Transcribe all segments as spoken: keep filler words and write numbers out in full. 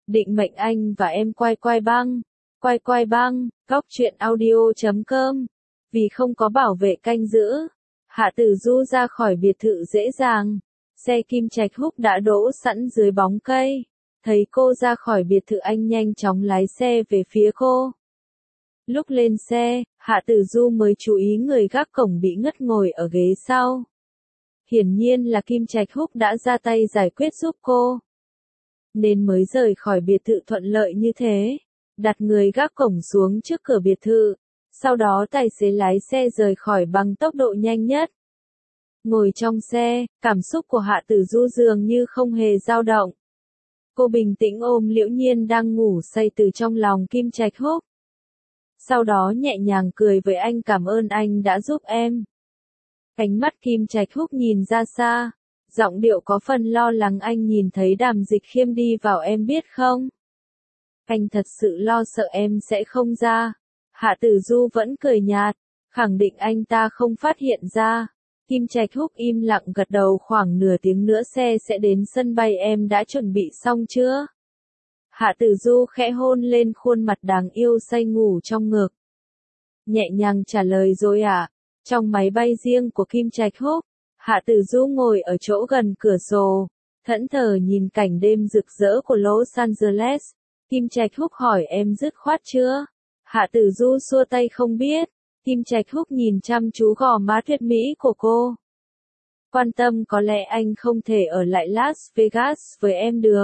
định mệnh anh và em quay quay băng, quay quay băng, góc truyện audio chấm com. Vì không có bảo vệ canh giữ, Hạ Tử Du ra khỏi biệt thự dễ dàng. Xe Kim Trạch Húc đã đỗ sẵn dưới bóng cây. Thấy cô ra khỏi biệt thự anh nhanh chóng lái xe về phía cô. Lúc lên xe, Hạ Tử Du mới chú ý người gác cổng bị ngất ngồi ở ghế sau. Hiển nhiên là Kim Trạch Húc đã ra tay giải quyết giúp cô, nên mới rời khỏi biệt thự thuận lợi như thế. Đặt người gác cổng xuống trước cửa biệt thự, sau đó tài xế lái xe rời khỏi bằng tốc độ nhanh nhất. Ngồi trong xe, cảm xúc của Hạ Tử Du dường như không hề dao động. Cô bình tĩnh ôm Liễu Nhiên đang ngủ say từ trong lòng Kim Trạch Húc. Sau đó nhẹ nhàng cười với anh, cảm ơn anh đã giúp em. Ánh mắt Kim Trạch Húc nhìn ra xa, giọng điệu có phần lo lắng, anh nhìn thấy Đàm Dịch Khiêm đi vào em biết không? Anh thật sự lo sợ em sẽ không ra. Hạ Tử Du vẫn cười nhạt, khẳng định anh ta không phát hiện ra. Kim Trạch Húc im lặng gật đầu, khoảng nửa tiếng nữa xe sẽ đến sân bay, em đã chuẩn bị xong chưa? Hạ Tử Du khẽ hôn lên khuôn mặt đáng yêu say ngủ trong ngực. Nhẹ nhàng trả lời rồi ạ. À? Trong máy bay riêng của Kim Trạch Húc, Hạ Tử Du ngồi ở chỗ gần cửa sổ, thẫn thờ nhìn cảnh đêm rực rỡ của Los Angeles. Kim Trạch Húc hỏi em dứt khoát chưa? Hạ Tử Du xua tay không biết. Kim Trạch Húc nhìn chăm chú gò má tuyệt mỹ của cô. Quan tâm, có lẽ anh không thể ở lại Las Vegas với em được.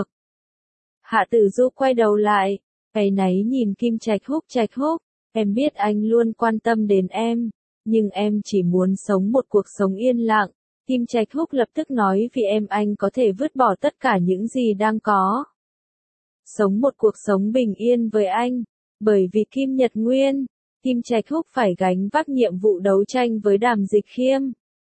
Hạ Tử Du quay đầu lại, áy náy nhìn Kim Trạch Húc. Trạch Húc, em biết anh luôn quan tâm đến em, nhưng em chỉ muốn sống một cuộc sống yên lặng. Kim Trạch Húc lập tức nói, vì em anh có thể vứt bỏ tất cả những gì đang có. Sống một cuộc sống bình yên với anh, bởi vì Kim Nhật Nguyên, Kim Trạch Húc phải gánh vác nhiệm vụ đấu tranh với Đàm Dịch Khiêm.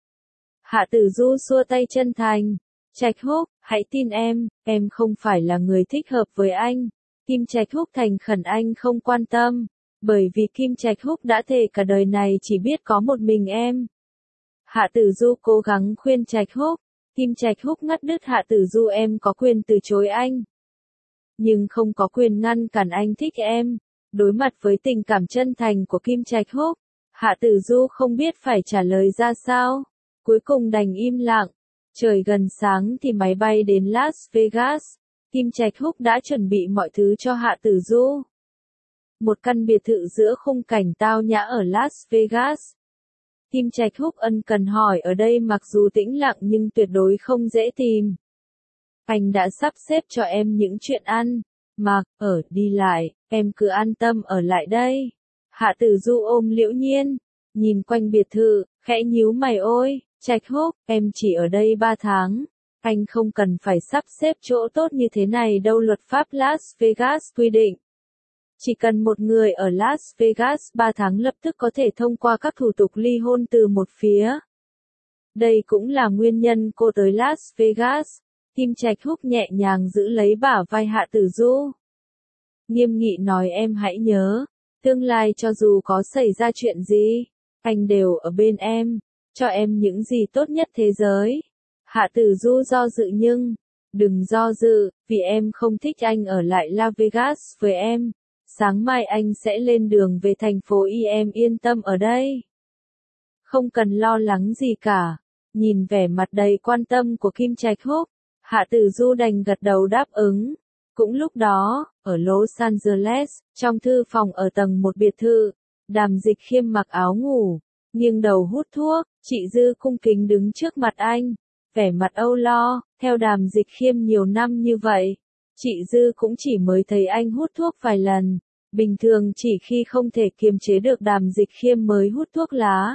Hạ Tử Du xua tay chân thành, Trạch Húc, hãy tin em, em không phải là người thích hợp với anh. Kim Trạch Húc thành khẩn, anh không quan tâm, bởi vì Kim Trạch Húc đã thề cả đời này chỉ biết có một mình em. Hạ Tử Du cố gắng khuyên Trạch Húc. Kim Trạch Húc ngắt đứt, Hạ Tử Du, em có quyền từ chối anh, nhưng không có quyền ngăn cản anh thích em. Đối mặt với tình cảm chân thành của Kim Trạch Húc, Hạ Tử Du không biết phải trả lời ra sao, cuối cùng đành im lặng. Trời gần sáng thì máy bay đến Las Vegas. Kim Trạch Húc đã chuẩn bị mọi thứ cho Hạ Tử Du. Một căn biệt thự giữa khung cảnh tao nhã ở Las Vegas. Kim Trạch Húc ân cần hỏi, ở đây mặc dù tĩnh lặng nhưng tuyệt đối không dễ tìm. Anh đã sắp xếp cho em những chuyện ăn, mặc, ở, đi lại, em cứ an tâm ở lại đây. Hạ Tử Du ôm Liễu Nhiên, nhìn quanh biệt thự, khẽ nhíu mày, ôi, Trạch Húc, em chỉ ở đây ba tháng. Anh không cần phải sắp xếp chỗ tốt như thế này đâu, luật pháp Las Vegas quy định. Chỉ cần một người ở Las Vegas ba tháng lập tức có thể thông qua các thủ tục ly hôn từ một phía. Đây cũng là nguyên nhân cô tới Las Vegas. Kim Trạch Húc nhẹ nhàng giữ lấy bả vai Hạ Tử Du. Nghiêm nghị nói, em hãy nhớ, tương lai cho dù có xảy ra chuyện gì, anh đều ở bên em, cho em những gì tốt nhất thế giới. Hạ Tử Du do dự, nhưng, đừng do dự, vì em không thích anh ở lại Las Vegas với em. Sáng mai anh sẽ lên đường về thành phố Y, em yên tâm ở đây. Không cần lo lắng gì cả. Nhìn vẻ mặt đầy quan tâm của Kim Trạch Húc, Hạ Tử Du đành gật đầu đáp ứng. Cũng lúc đó, ở Los Angeles, trong thư phòng ở tầng một biệt thự, Đàm Dịch Khiêm mặc áo ngủ, nghiêng đầu hút thuốc. Chị Dư cung kính đứng trước mặt anh, vẻ mặt âu lo. Theo Đàm Dịch Khiêm nhiều năm như vậy, chị Dư cũng chỉ mới thấy anh hút thuốc vài lần. Bình thường chỉ khi không thể kiềm chế được Đàm Dịch Khiêm mới hút thuốc lá,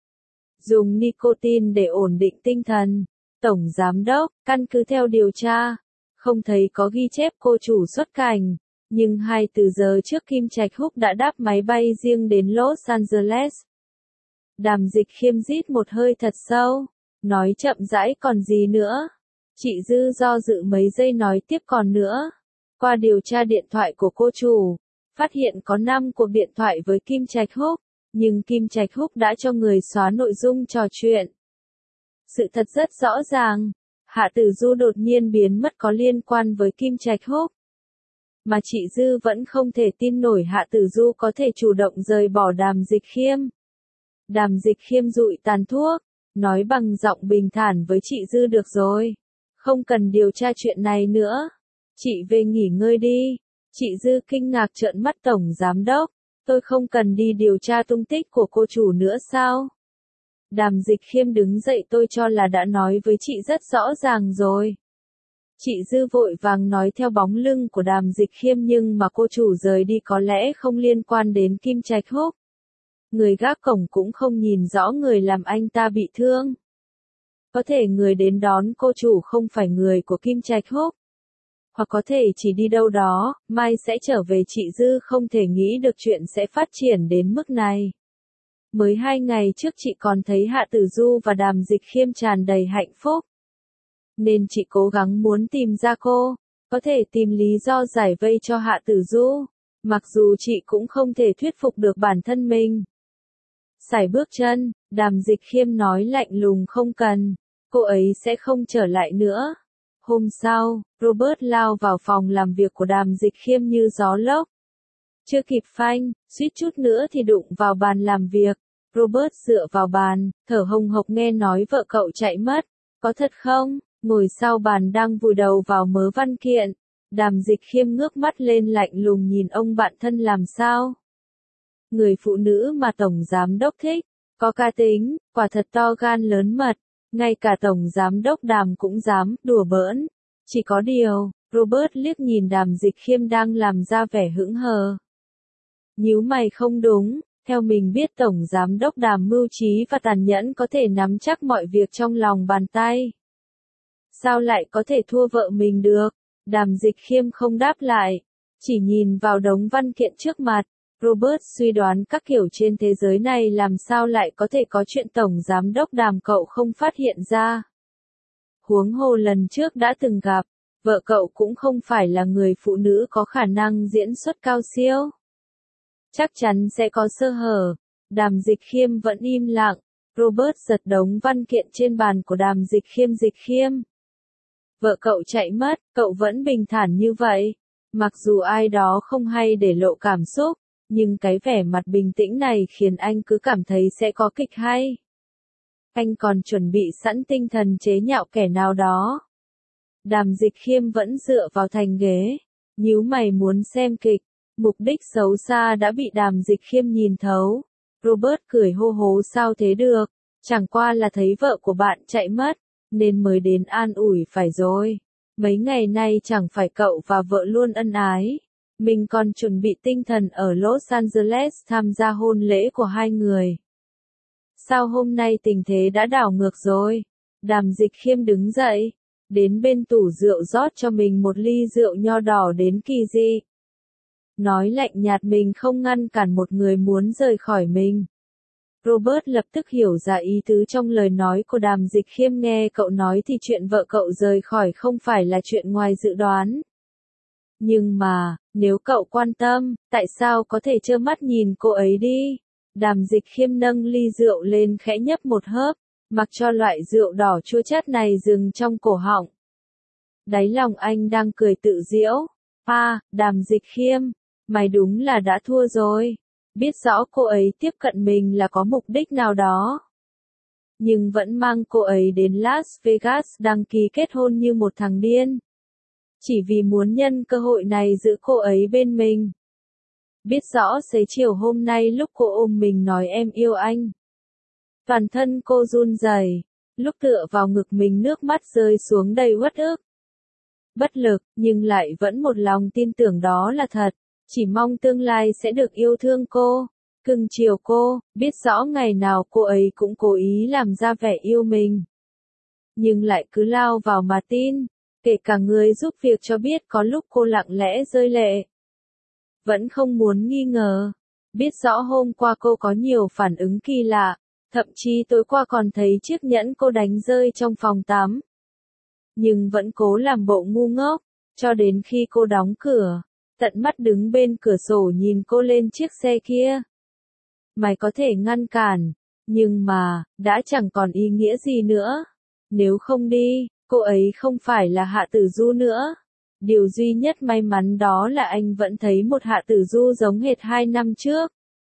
dùng nicotine để ổn định tinh thần. Tổng Giám đốc, căn cứ theo điều tra, không thấy có ghi chép cô chủ xuất cảnh, nhưng hai từ giờ trước Kim Trạch Húc đã đáp máy bay riêng đến Los Angeles. Đàm Dịch Khiêm rít một hơi thật sâu, nói chậm rãi, còn gì nữa? Chị Dư do dự mấy giây nói tiếp, còn nữa. Qua điều tra điện thoại của cô chủ, phát hiện có năm cuộc điện thoại với Kim Trạch Húc, nhưng Kim Trạch Húc đã cho người xóa nội dung trò chuyện. Sự thật rất rõ ràng, Hạ Tử Du đột nhiên biến mất có liên quan với Kim Trạch Húc. mà chị Dư vẫn không thể tin nổi Hạ Tử Du có thể chủ động rời bỏ Đàm Dịch Khiêm. Đàm Dịch Khiêm dụi tàn thuốc, nói bằng giọng bình thản với chị Dư được rồi. Không cần điều tra chuyện này nữa. Chị về nghỉ ngơi đi. Chị Dư kinh ngạc trợn mắt Tổng Giám Đốc. Tôi không cần đi điều tra tung tích của cô chủ nữa sao? Đàm Dịch Khiêm đứng dậy, tôi cho là đã nói với chị rất rõ ràng rồi. Chị Dư vội vàng nói theo bóng lưng của Đàm Dịch Khiêm, nhưng mà cô chủ rời đi có lẽ không liên quan đến Kim Trạch Húc. Người gác cổng cũng không nhìn rõ người làm anh ta bị thương. Có thể người đến đón cô chủ không phải người của Kim Trạch Húc. Hoặc có thể chỉ đi đâu đó, mai sẽ trở về. Chị Dư không thể nghĩ được chuyện sẽ phát triển đến mức này. Mới hai ngày trước chị còn thấy Hạ Tử Du và Đàm Dịch Khiêm tràn đầy hạnh phúc. Nên chị cố gắng muốn tìm ra cô, có thể tìm lý do giải vây cho Hạ Tử Du. Mặc dù chị cũng không thể thuyết phục được bản thân mình. Sải bước chân, Đàm Dịch Khiêm nói lạnh lùng không cần, cô ấy sẽ không trở lại nữa. Hôm sau, Robert lao vào phòng làm việc của Đàm Dịch Khiêm như gió lốc. Chưa kịp phanh, suýt chút nữa thì đụng vào bàn làm việc. Robert dựa vào bàn, thở hồng hộc nghe nói vợ cậu chạy mất. Có thật không? Ngồi sau bàn đang vùi đầu vào mớ văn kiện. Đàm Dịch Khiêm ngước mắt lên lạnh lùng nhìn ông bạn thân làm sao. Người phụ nữ mà Tổng Giám Đốc thích, có cá tính, quả thật to gan lớn mật. Ngay cả Tổng Giám Đốc Đàm cũng dám đùa bỡn. Chỉ có điều, Robert liếc nhìn Đàm Dịch Khiêm đang làm ra vẻ hững hờ. Nhíu mày không đúng, theo mình biết Tổng Giám Đốc Đàm mưu trí và tàn nhẫn có thể nắm chắc mọi việc trong lòng bàn tay. Sao lại có thể thua vợ mình được? Đàm Dịch Khiêm không đáp lại, chỉ nhìn vào đống văn kiện trước mặt. Robert suy đoán các kiểu trên thế giới này làm sao lại có thể có chuyện Tổng Giám Đốc Đàm cậu không phát hiện ra. Huống hồ lần trước đã từng gặp, vợ cậu cũng không phải là người phụ nữ có khả năng diễn xuất cao siêu. Chắc chắn sẽ có sơ hở. Đàm Dịch Khiêm vẫn im lặng. Robert giật đống văn kiện trên bàn của Đàm Dịch Khiêm. Dịch Khiêm, vợ cậu chạy mất, cậu vẫn bình thản như vậy. Mặc dù ai đó không hay để lộ cảm xúc, nhưng cái vẻ mặt bình tĩnh này khiến anh cứ cảm thấy sẽ có kịch hay. Anh còn chuẩn bị sẵn tinh thần chế nhạo kẻ nào đó. Đàm Dịch Khiêm vẫn dựa vào thành ghế, nhíu mày muốn xem kịch. Mục đích xấu xa đã bị Đàm Dịch Khiêm nhìn thấu. Robert cười hô hố, sao thế được, chẳng qua là thấy vợ của bạn chạy mất, nên mới đến an ủi phải rồi. Mấy ngày nay chẳng phải cậu và vợ luôn ân ái. Mình còn chuẩn bị tinh thần ở Los Angeles tham gia hôn lễ của hai người. Sao hôm nay tình thế đã đảo ngược rồi? Đàm Dịch Khiêm đứng dậy, đến bên tủ rượu rót cho mình một ly rượu nho đỏ đến kỳ dị. Nói lạnh nhạt mình không ngăn cản một người muốn rời khỏi mình. Robert lập tức hiểu ra ý tứ trong lời nói của Đàm Dịch Khiêm, nghe cậu nói thì chuyện vợ cậu rời khỏi không phải là chuyện ngoài dự đoán. Nhưng mà, nếu cậu quan tâm, tại sao có thể trơ mắt nhìn cô ấy đi? Đàm Dịch Khiêm nâng ly rượu lên khẽ nhấp một hớp, mặc cho loại rượu đỏ chua chát này dừng trong cổ họng. Đáy lòng anh đang cười tự giễu. À, Đàm Dịch Khiêm, mày đúng là đã thua rồi. Biết rõ cô ấy tiếp cận mình là có mục đích nào đó. Nhưng vẫn mang cô ấy đến Las Vegas đăng ký kết hôn như một thằng điên. Chỉ vì muốn nhân cơ hội này giữ cô ấy bên mình. Biết rõ xế chiều hôm nay lúc cô ôm mình nói em yêu anh. Toàn thân cô run rẩy, lúc tựa vào ngực mình nước mắt rơi xuống đầy uất ức. Bất lực, nhưng lại vẫn một lòng tin tưởng đó là thật. Chỉ mong tương lai sẽ được yêu thương cô, cưng chiều cô, biết rõ ngày nào cô ấy cũng cố ý làm ra vẻ yêu mình. Nhưng lại cứ lao vào mà tin, kể cả người giúp việc cho biết có lúc cô lặng lẽ rơi lệ. Vẫn không muốn nghi ngờ, biết rõ hôm qua cô có nhiều phản ứng kỳ lạ, thậm chí tối qua còn thấy chiếc nhẫn cô đánh rơi trong phòng tắm. Nhưng vẫn cố làm bộ ngu ngốc, cho đến khi cô đóng cửa. Tận mắt đứng bên cửa sổ nhìn cô lên chiếc xe kia. Mày có thể ngăn cản, nhưng mà, đã chẳng còn ý nghĩa gì nữa. Nếu không đi, cô ấy không phải là Hạ Tử Du nữa. Điều duy nhất may mắn đó là anh vẫn thấy một Hạ Tử Du giống hệt hai năm trước.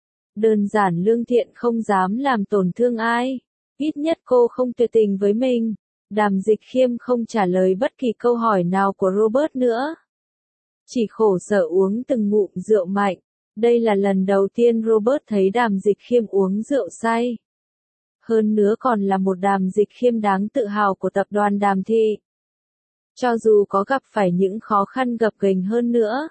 Đơn giản lương thiện không dám làm tổn thương ai. Ít nhất cô không tuyệt tình với mình. Đàm Dịch Khiêm không trả lời bất kỳ câu hỏi nào của Robert nữa. Chỉ khổ sở uống từng ngụm rượu mạnh. Đây là lần đầu tiên Robert thấy Đàm Dịch Khiêm uống rượu say. Hơn nữa còn là một Đàm Dịch Khiêm đáng tự hào của tập đoàn Đàm Thị. Cho dù có gặp phải những khó khăn gập ghềnh hơn nữa,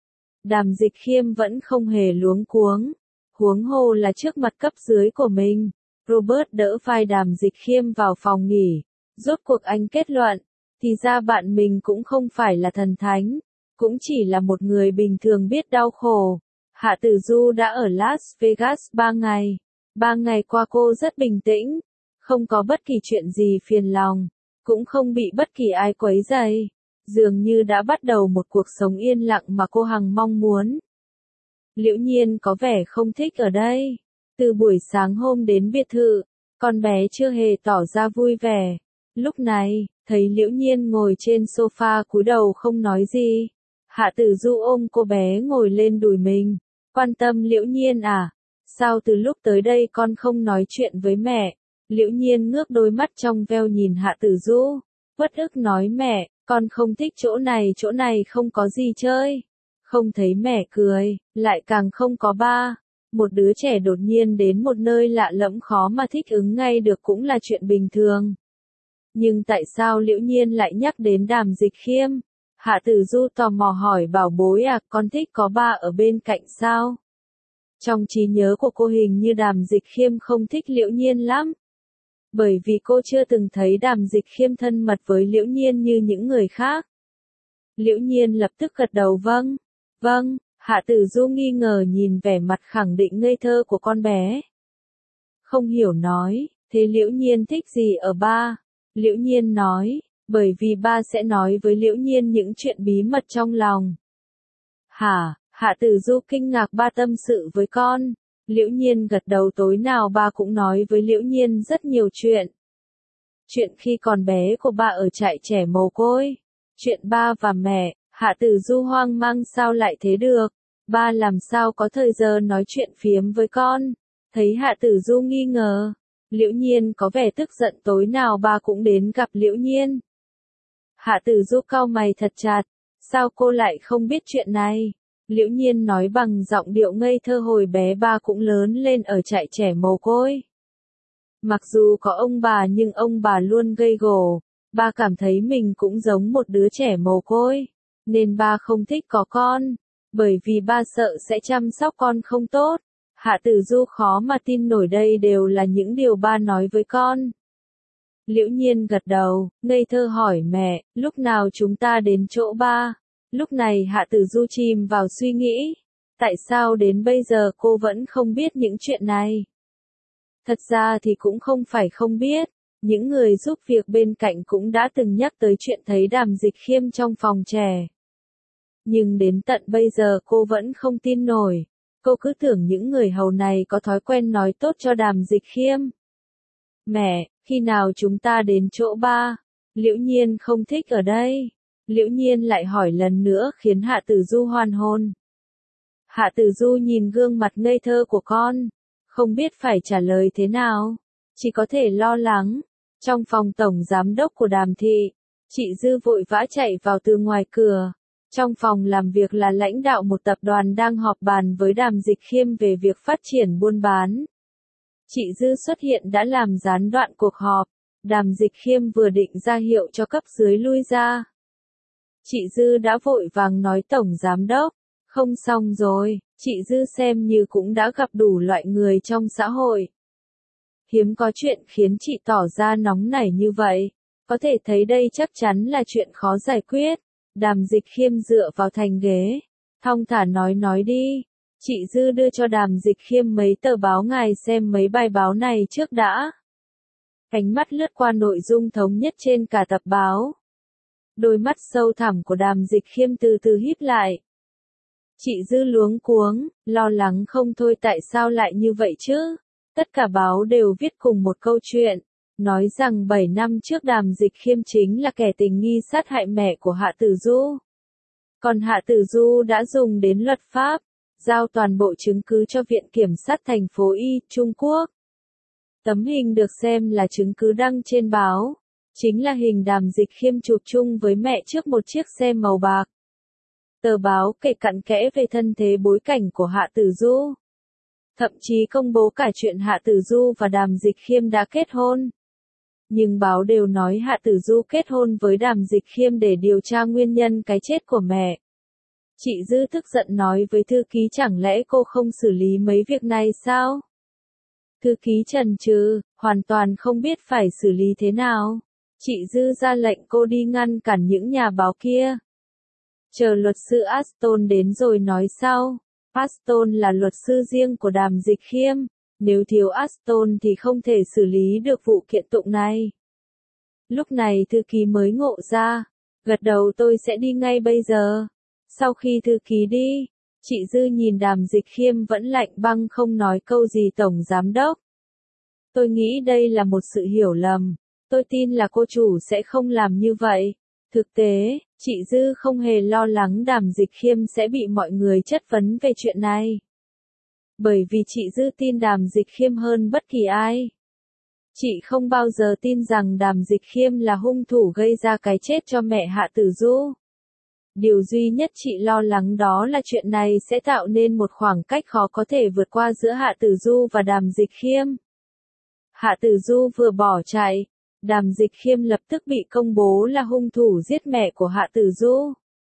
Đàm Dịch Khiêm vẫn không hề luống cuống. Huống hồ là trước mặt cấp dưới của mình. Robert đỡ vai Đàm Dịch Khiêm vào phòng nghỉ. Rốt cuộc anh kết luận, thì ra bạn mình cũng không phải là thần thánh, cũng chỉ là một người bình thường biết đau khổ. Hạ Tử Du đã ở Las Vegas ba ngày. Ba ngày qua cô rất bình tĩnh, không có bất kỳ chuyện gì phiền lòng, cũng không bị bất kỳ ai quấy rầy. Dường như đã bắt đầu một cuộc sống yên lặng mà cô hằng mong muốn. Liễu Nhiên có vẻ không thích ở đây. Từ buổi sáng hôm đến biệt thự, con bé chưa hề tỏ ra vui vẻ. Lúc này, thấy Liễu Nhiên ngồi trên sofa cúi đầu không nói gì. Hạ Tử Du ôm cô bé ngồi lên đùi mình. Quan tâm Liễu Nhiên à? Sao từ lúc tới đây con không nói chuyện với mẹ? Liễu Nhiên ngước đôi mắt trong veo nhìn Hạ Tử Du. Uất ức nói mẹ, con không thích chỗ này, chỗ này không có gì chơi. Không thấy mẹ cười, lại càng không có ba. Một đứa trẻ đột nhiên đến một nơi lạ lẫm khó mà thích ứng ngay được cũng là chuyện bình thường. Nhưng tại sao Liễu Nhiên lại nhắc đến Đàm Dịch Khiêm? Hạ Tử Du tò mò hỏi bảo bối à, con thích có ba ở bên cạnh sao? Trong trí nhớ của cô hình như Đàm Dịch Khiêm không thích Liễu Nhiên lắm. Bởi vì cô chưa từng thấy Đàm Dịch Khiêm thân mật với Liễu Nhiên như những người khác. Liễu Nhiên lập tức gật đầu vâng. Vâng, Hạ Tử Du nghi ngờ nhìn vẻ mặt khẳng định ngây thơ của con bé. Không hiểu nói, thế Liễu Nhiên thích gì ở ba? Liễu Nhiên nói, bởi vì ba sẽ nói với Liễu Nhiên những chuyện bí mật trong lòng. Hả? Hạ Tử Du kinh ngạc ba tâm sự với con. Liễu Nhiên gật đầu tối nào ba cũng nói với Liễu Nhiên rất nhiều chuyện. Chuyện khi còn bé của ba ở trại trẻ mồ côi. Chuyện ba và mẹ. Hạ Tử Du hoang mang sao lại thế được. Ba làm sao có thời giờ nói chuyện phiếm với con. Thấy Hạ Tử Du nghi ngờ. Liễu Nhiên có vẻ tức giận tối nào ba cũng đến gặp Liễu Nhiên. Hạ Tử Du cau mày thật chặt. Sao cô lại không biết chuyện này? Liễu Nhiên nói bằng giọng điệu ngây thơ hồi bé ba cũng lớn lên ở trại trẻ mồ côi. Mặc dù có ông bà nhưng ông bà luôn gây gổ. Ba cảm thấy mình cũng giống một đứa trẻ mồ côi. Nên ba không thích có con. Bởi vì ba sợ sẽ chăm sóc con không tốt. Hạ Tử Du khó mà tin nổi đây đều là những điều ba nói với con. Liễu Nhiên gật đầu, ngây thơ hỏi mẹ, lúc nào chúng ta đến chỗ ba? Lúc này Hạ Tử Du chìm vào suy nghĩ. Tại sao đến bây giờ cô vẫn không biết những chuyện này? Thật ra thì cũng không phải không biết. Những người giúp việc bên cạnh cũng đã từng nhắc tới chuyện thấy Đàm Dịch Khiêm trong phòng trẻ. Nhưng đến tận bây giờ cô vẫn không tin nổi. Cô cứ tưởng những người hầu này có thói quen nói tốt cho Đàm Dịch Khiêm. Mẹ, khi nào chúng ta đến chỗ ba? Liễu Nhiên không thích ở đây. Liễu Nhiên lại hỏi lần nữa khiến Hạ Tử Du hoàn hồn. Hạ Tử Du nhìn gương mặt ngây thơ của con. Không biết phải trả lời thế nào. Chỉ có thể lo lắng. Trong phòng tổng giám đốc của Đàm Thị, chị Dư vội vã chạy vào từ ngoài cửa. Trong phòng làm việc là lãnh đạo một tập đoàn đang họp bàn với Đàm Dịch Khiêm về việc phát triển buôn bán. Chị Dư xuất hiện đã làm gián đoạn cuộc họp. Đàm Dịch Khiêm vừa định ra hiệu cho cấp dưới lui ra. Chị Dư đã vội vàng nói tổng giám đốc. Không xong rồi, chị Dư xem như cũng đã gặp đủ loại người trong xã hội. Hiếm có chuyện khiến chị tỏ ra nóng nảy như vậy. Có thể thấy đây chắc chắn là chuyện khó giải quyết. Đàm Dịch Khiêm dựa vào thành ghế. Thong thả nói nói đi. Chị Dư đưa cho Đàm Dịch Khiêm mấy tờ báo ngài xem mấy bài báo này trước đã. Ánh mắt lướt qua nội dung thống nhất trên cả tập báo. Đôi mắt sâu thẳm của Đàm Dịch Khiêm từ từ híp lại. Chị Dư luống cuống, lo lắng không thôi tại sao lại như vậy chứ? Tất cả báo đều viết cùng một câu chuyện. Nói rằng bảy năm trước Đàm Dịch Khiêm chính là kẻ tình nghi sát hại mẹ của Hạ Tử Du. Còn Hạ Tử Du đã dùng đến luật pháp, giao toàn bộ chứng cứ cho Viện Kiểm sát thành phố Y, Trung Quốc. Tấm hình được xem là chứng cứ đăng trên báo, chính là hình Đàm Dịch Khiêm chụp chung với mẹ trước một chiếc xe màu bạc. Tờ báo kể cặn kẽ về thân thế bối cảnh của Hạ Tử Du. Thậm chí công bố cả chuyện Hạ Tử Du và Đàm Dịch Khiêm đã kết hôn. Nhưng báo đều nói Hạ Tử Du kết hôn với Đàm Dịch Khiêm để điều tra nguyên nhân cái chết của mẹ. Chị Dư tức giận nói với thư ký chẳng lẽ cô không xử lý mấy việc này sao? Thư ký chần chừ, hoàn toàn không biết phải xử lý thế nào. Chị Dư ra lệnh cô đi ngăn cản những nhà báo kia. Chờ luật sư Aston đến rồi nói sau. Aston là luật sư riêng của Đàm Dịch Khiêm. Nếu thiếu Aston thì không thể xử lý được vụ kiện tụng này. Lúc này thư ký mới ngộ ra. Gật đầu tôi sẽ đi ngay bây giờ. Sau khi thư ký đi, chị Dư nhìn Đàm Dịch Khiêm vẫn lạnh băng không nói câu gì tổng giám đốc. Tôi nghĩ đây là một sự hiểu lầm. Tôi tin là cô chủ sẽ không làm như vậy. Thực tế, chị Dư không hề lo lắng Đàm Dịch Khiêm sẽ bị mọi người chất vấn về chuyện này. Bởi vì chị Dư tin Đàm Dịch Khiêm hơn bất kỳ ai. Chị không bao giờ tin rằng Đàm Dịch Khiêm là hung thủ gây ra cái chết cho mẹ Hạ Tử Du. Điều duy nhất chị lo lắng đó là chuyện này sẽ tạo nên một khoảng cách khó có thể vượt qua giữa Hạ Tử Du và Đàm Dịch Khiêm. Hạ Tử Du vừa bỏ chạy, Đàm Dịch Khiêm lập tức bị công bố là hung thủ giết mẹ của Hạ Tử Du.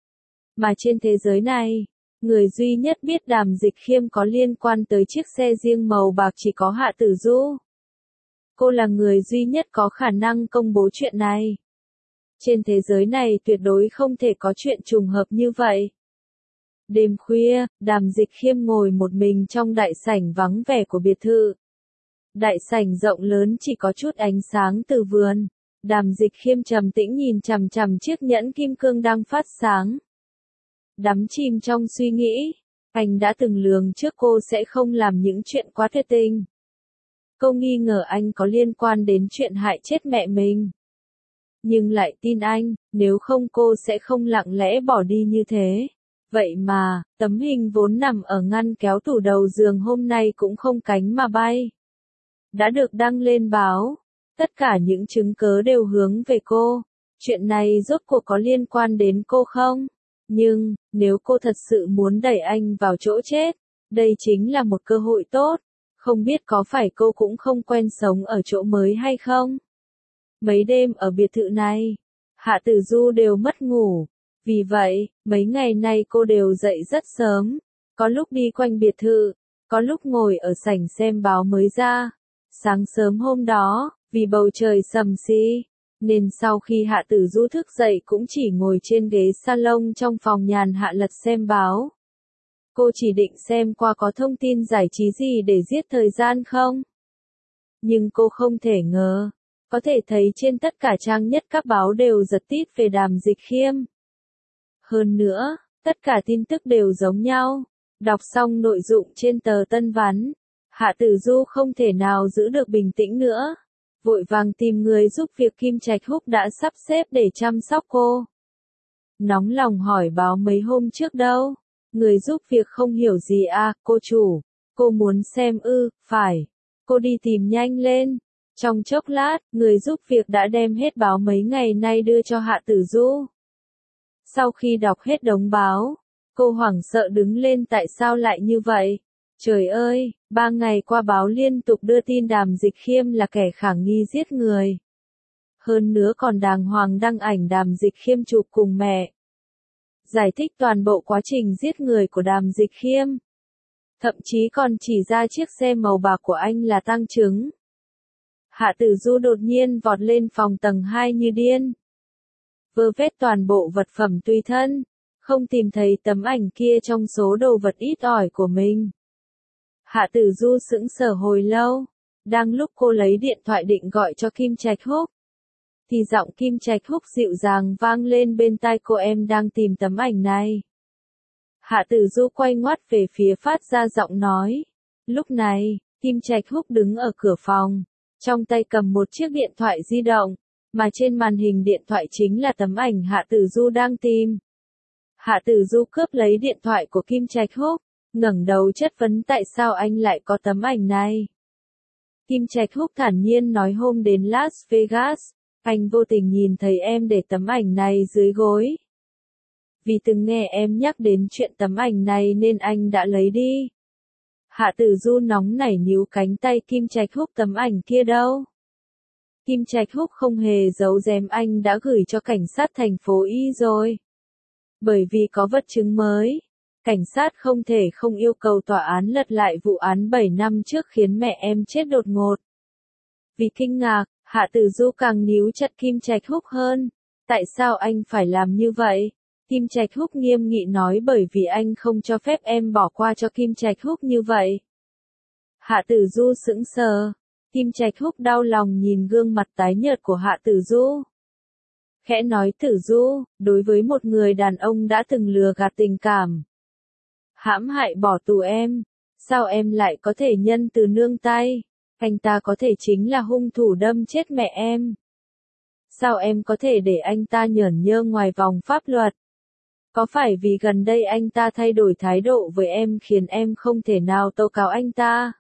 Mà trên thế giới này, người duy nhất biết Đàm Dịch Khiêm có liên quan tới chiếc xe riêng màu bạc chỉ có Hạ Tử Du. Cô là người duy nhất có khả năng công bố chuyện này. Trên thế giới này tuyệt đối không thể có chuyện trùng hợp như vậy. Đêm khuya, Đàm Dịch Khiêm ngồi một mình trong đại sảnh vắng vẻ của biệt thự. Đại sảnh rộng lớn chỉ có chút ánh sáng từ vườn. Đàm Dịch Khiêm trầm tĩnh nhìn chằm chằm chiếc nhẫn kim cương đang phát sáng. Đắm chìm trong suy nghĩ, anh đã từng lường trước cô sẽ không làm những chuyện quá tuyệt tình. Cô nghi ngờ anh có liên quan đến chuyện hại chết mẹ mình. Nhưng lại tin anh, nếu không cô sẽ không lặng lẽ bỏ đi như thế. Vậy mà, tấm hình vốn nằm ở ngăn kéo tủ đầu giường hôm nay cũng không cánh mà bay. Đã được đăng lên báo. Tất cả những chứng cớ đều hướng về cô. Chuyện này rốt cuộc có liên quan đến cô không? Nhưng, nếu cô thật sự muốn đẩy anh vào chỗ chết, đây chính là một cơ hội tốt. Không biết có phải cô cũng không quen sống ở chỗ mới hay không? Mấy đêm ở biệt thự này, Hạ Tử Du đều mất ngủ. Vì vậy, mấy ngày nay cô đều dậy rất sớm. Có lúc đi quanh biệt thự, có lúc ngồi ở sảnh xem báo mới ra. Sáng sớm hôm đó, vì bầu trời sầm xi, nên sau khi Hạ Tử Du thức dậy cũng chỉ ngồi trên ghế salon trong phòng nhàn hạ lật xem báo. Cô chỉ định xem qua có thông tin giải trí gì để giết thời gian không? Nhưng cô không thể ngờ, có thể thấy trên tất cả trang nhất các báo đều giật tít về Đàm Dịch Khiêm. Hơn nữa, tất cả tin tức đều giống nhau. Đọc xong nội dung trên tờ Tân Văn, Hạ Tử Du không thể nào giữ được bình tĩnh nữa. Vội vàng tìm người giúp việc Kim Trạch Húc đã sắp xếp để chăm sóc cô. Nóng lòng hỏi báo mấy hôm trước đâu. Người giúp việc không hiểu gì à, cô chủ. Cô muốn xem ư, phải. Cô đi tìm nhanh lên. Trong chốc lát, người giúp việc đã đem hết báo mấy ngày nay đưa cho Hạ Tử Du. Sau khi đọc hết đống báo, cô hoảng sợ đứng lên tại sao lại như vậy. Trời ơi, ba ngày qua báo liên tục đưa tin Đàm Dịch Khiêm là kẻ khả nghi giết người. Hơn nữa còn đàng hoàng đăng ảnh Đàm Dịch Khiêm chụp cùng mẹ. Giải thích toàn bộ quá trình giết người của Đàm Dịch Khiêm. Thậm chí còn chỉ ra chiếc xe màu bạc của anh là tang chứng. Hạ Tử Du đột nhiên vọt lên phòng tầng hai như điên. Vơ vét toàn bộ vật phẩm tùy thân, không tìm thấy tấm ảnh kia trong số đồ vật ít ỏi của mình. Hạ Tử Du sững sờ hồi lâu, đang lúc cô lấy điện thoại định gọi cho Kim Trạch Húc, thì giọng Kim Trạch Húc dịu dàng vang lên bên tai cô em đang tìm tấm ảnh này. Hạ Tử Du quay ngoắt về phía phát ra giọng nói. Lúc này, Kim Trạch Húc đứng ở cửa phòng, trong tay cầm một chiếc điện thoại di động, mà trên màn hình điện thoại chính là tấm ảnh Hạ Tử Du đang tìm. Hạ Tử Du cướp lấy điện thoại của Kim Trạch Húc, ngẩng đầu chất vấn tại sao anh lại có tấm ảnh này. Kim Trạch Húc thản nhiên nói hôm đến Las Vegas, anh vô tình nhìn thấy em để tấm ảnh này dưới gối. Vì từng nghe em nhắc đến chuyện tấm ảnh này nên anh đã lấy đi. Hạ Tử Du nóng nảy níu cánh tay Kim Trạch Húc, tấm ảnh kia đâu? Kim Trạch Húc không hề giấu giếm, anh đã gửi cho cảnh sát thành phố Y rồi. Bởi vì có vật chứng mới, cảnh sát không thể không yêu cầu tòa án lật lại vụ án bảy năm trước khiến mẹ em chết đột ngột. Vì kinh ngạc, Hạ Tử Du càng níu chặt Kim Trạch Húc hơn. Tại sao anh phải làm như vậy? Kim Trạch Húc nghiêm nghị nói bởi vì anh không cho phép em bỏ qua cho Kim Trạch Húc như vậy. Hạ Tử Du sững sờ. Kim Trạch Húc đau lòng nhìn gương mặt tái nhợt của Hạ Tử Du. Khẽ nói, Tử Du, đối với một người đàn ông đã từng lừa gạt tình cảm, hãm hại bỏ tù em, sao em lại có thể nhân từ nương tay? Anh ta có thể chính là hung thủ đâm chết mẹ em. Sao em có thể để anh ta nhởn nhơ ngoài vòng pháp luật? Có phải vì gần đây anh ta thay đổi thái độ với em khiến em không thể nào tố cáo anh ta?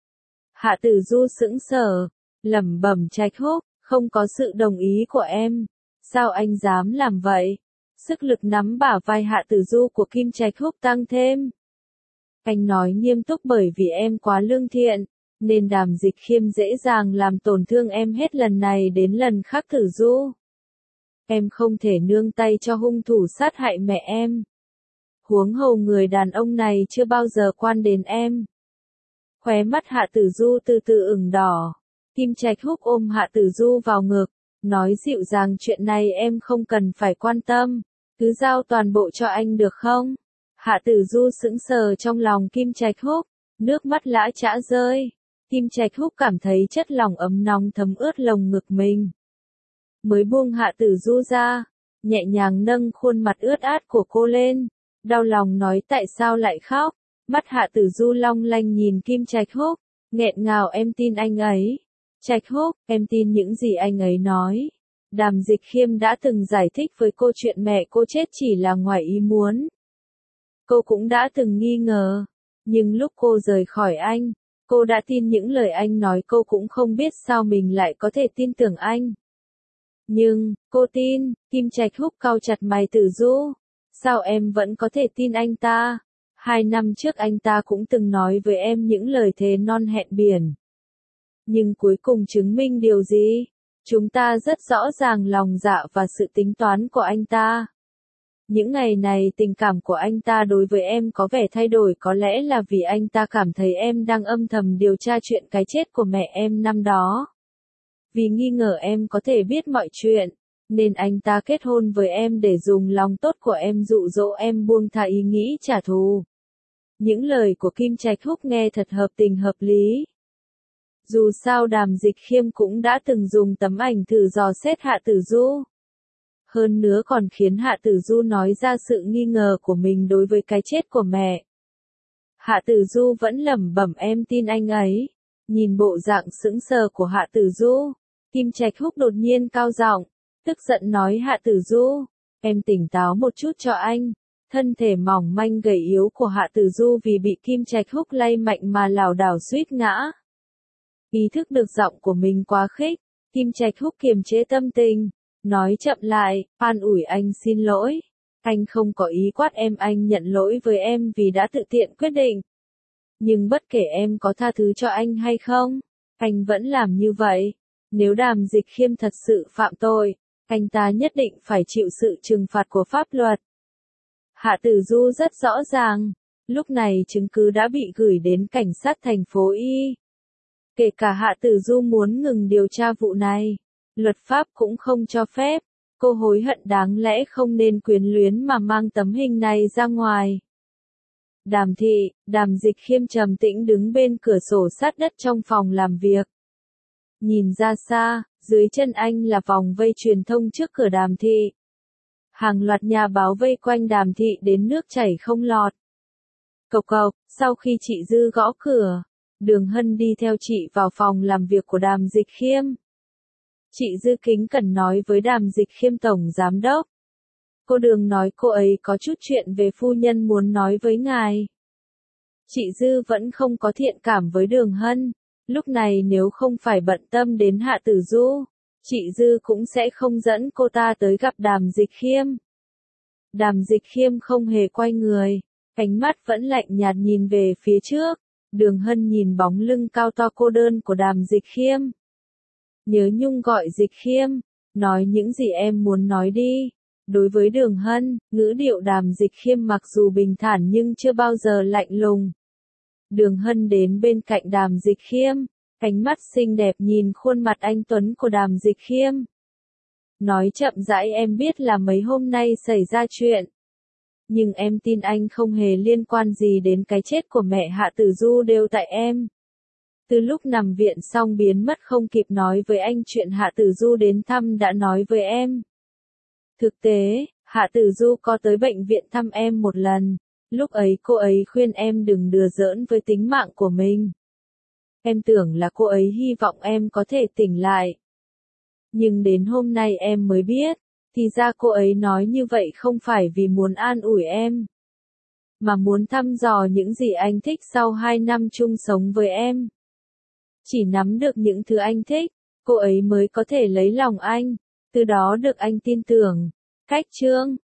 Hạ Tử Du sững sờ, lẩm bẩm, Trạch Húc, không có sự đồng ý của em. Sao anh dám làm vậy? Sức lực nắm bả vai Hạ Tử Du của Kim Trạch Húc tăng thêm. Anh nói nghiêm túc, bởi vì em quá lương thiện, nên Đàm Dịch Khiêm dễ dàng làm tổn thương em hết lần này đến lần khác. Tử Du, em không thể nương tay cho hung thủ sát hại mẹ em. Huống hồ người đàn ông này chưa bao giờ quan đến em. Khóe mắt Hạ Tử Du từ từ ửng đỏ. Kim Trạch Húc ôm Hạ Tử Du vào ngực, nói dịu dàng, chuyện này em không cần phải quan tâm, cứ giao toàn bộ cho anh được không? Hạ Tử Du sững sờ trong lòng Kim Trạch Húc, nước mắt lã chã rơi. Kim Trạch Húc cảm thấy chất lỏng ấm nóng thấm ướt lồng ngực mình. Mới buông Hạ Tử Du ra, nhẹ nhàng nâng khuôn mặt ướt át của cô lên, đau lòng nói, tại sao lại khóc? Mắt Hạ Tử Du long lanh nhìn Kim Trạch Húc, nghẹn ngào, em tin anh ấy. Trạch Húc, em tin những gì anh ấy nói. Đàm Dịch Khiêm đã từng giải thích với cô chuyện mẹ cô chết chỉ là ngoài ý muốn. Cô cũng đã từng nghi ngờ, nhưng lúc cô rời khỏi anh, cô đã tin những lời anh nói, cô cũng không biết sao mình lại có thể tin tưởng anh. Nhưng, cô tin. Kim Trạch Húc cau chặt mày, Tử Du, sao em vẫn có thể tin anh ta? Hai năm trước anh ta cũng từng nói với em những lời thề non hẹn biển. Nhưng cuối cùng chứng minh điều gì? Chúng ta rất rõ ràng lòng dạ và sự tính toán của anh ta. Những ngày này tình cảm của anh ta đối với em có vẻ thay đổi, có lẽ là vì anh ta cảm thấy em đang âm thầm điều tra chuyện cái chết của mẹ em năm đó. Vì nghi ngờ em có thể biết mọi chuyện, nên anh ta kết hôn với em để dùng lòng tốt của em dụ dỗ em buông tha ý nghĩ trả thù. Những lời của Kim Trạch Húc nghe thật hợp tình hợp lý. Dù sao Đàm Dịch Khiêm cũng đã từng dùng tấm ảnh thử dò xét Hạ Tử Du. Hơn nữa còn khiến Hạ Tử Du nói ra sự nghi ngờ của mình đối với cái chết của mẹ. Hạ Tử Du vẫn lẩm bẩm, em tin anh ấy. Nhìn bộ dạng sững sờ của Hạ Tử Du, Kim Trạch Húc đột nhiên cao giọng, tức giận nói, Hạ Tử Du, em tỉnh táo một chút cho anh. Thân thể mỏng manh gầy yếu của Hạ Tử Du vì bị Kim Trạch Húc lay mạnh mà lảo đảo suýt ngã. Ý thức được giọng của mình quá khích, Kim Trạch Húc kiềm chế tâm tình, nói chậm lại, an ủi anh, xin lỗi. Anh không có ý quát em, anh nhận lỗi với em vì đã tự tiện quyết định. Nhưng bất kể em có tha thứ cho anh hay không, anh vẫn làm như vậy. Nếu Đàm Dịch Khiêm thật sự phạm tội, anh ta nhất định phải chịu sự trừng phạt của pháp luật. Hạ Tử Du rất rõ ràng, lúc này chứng cứ đã bị gửi đến cảnh sát thành phố Y. Kể cả Hạ Tử Du muốn ngừng điều tra vụ này, luật pháp cũng không cho phép. Cô hối hận đáng lẽ không nên quyến luyến mà mang tấm hình này ra ngoài. Đàm thị, Đàm Dịch Khiêm trầm tĩnh đứng bên cửa sổ sát đất trong phòng làm việc. Nhìn ra xa, dưới chân anh là vòng vây truyền thông trước cửa Đàm thị. Hàng loạt nhà báo vây quanh Đàm thị đến nước chảy không lọt. Cộc cộc, sau khi chị Dư gõ cửa, Đường Hân đi theo chị vào phòng làm việc của Đàm Dịch Khiêm. Chị Dư kính cẩn nói với Đàm Dịch Khiêm, Tổng Giám đốc, Cô Đường nói cô ấy có chút chuyện về phu nhân muốn nói với ngài. Chị Dư vẫn không có thiện cảm với Đường Hân. Lúc này nếu không phải bận tâm đến Hạ Tử Du, chị Dư cũng sẽ không dẫn cô ta tới gặp Đàm Dịch Khiêm. Đàm Dịch Khiêm không hề quay người, ánh mắt vẫn lạnh nhạt nhìn về phía trước. Đường Hân nhìn bóng lưng cao to cô đơn của Đàm Dịch Khiêm. Nhớ nhung gọi Dịch Khiêm, nói những gì em muốn nói đi. Đối với Đường Hân, ngữ điệu Đàm Dịch Khiêm mặc dù bình thản nhưng chưa bao giờ lạnh lùng. Đường Hân đến bên cạnh Đàm Dịch Khiêm, ánh mắt xinh đẹp nhìn khuôn mặt anh tuấn của Đàm Dịch Khiêm. Nói chậm rãi, em biết là mấy hôm nay xảy ra chuyện. Nhưng em tin anh không hề liên quan gì đến cái chết của mẹ Hạ Tử Du, đều tại em. Từ lúc nằm viện xong biến mất không kịp nói với anh chuyện Hạ Tử Du đến thăm đã nói với em. Thực tế, Hạ Tử Du có tới bệnh viện thăm em một lần. Lúc ấy cô ấy khuyên em đừng đùa giỡn với tính mạng của mình. Em tưởng là cô ấy hy vọng em có thể tỉnh lại. Nhưng đến hôm nay em mới biết, thì ra cô ấy nói như vậy không phải vì muốn an ủi em, mà muốn thăm dò những gì anh thích sau hai năm chung sống với em. Chỉ nắm được những thứ anh thích, cô ấy mới có thể lấy lòng anh, từ đó được anh tin tưởng. Khách chương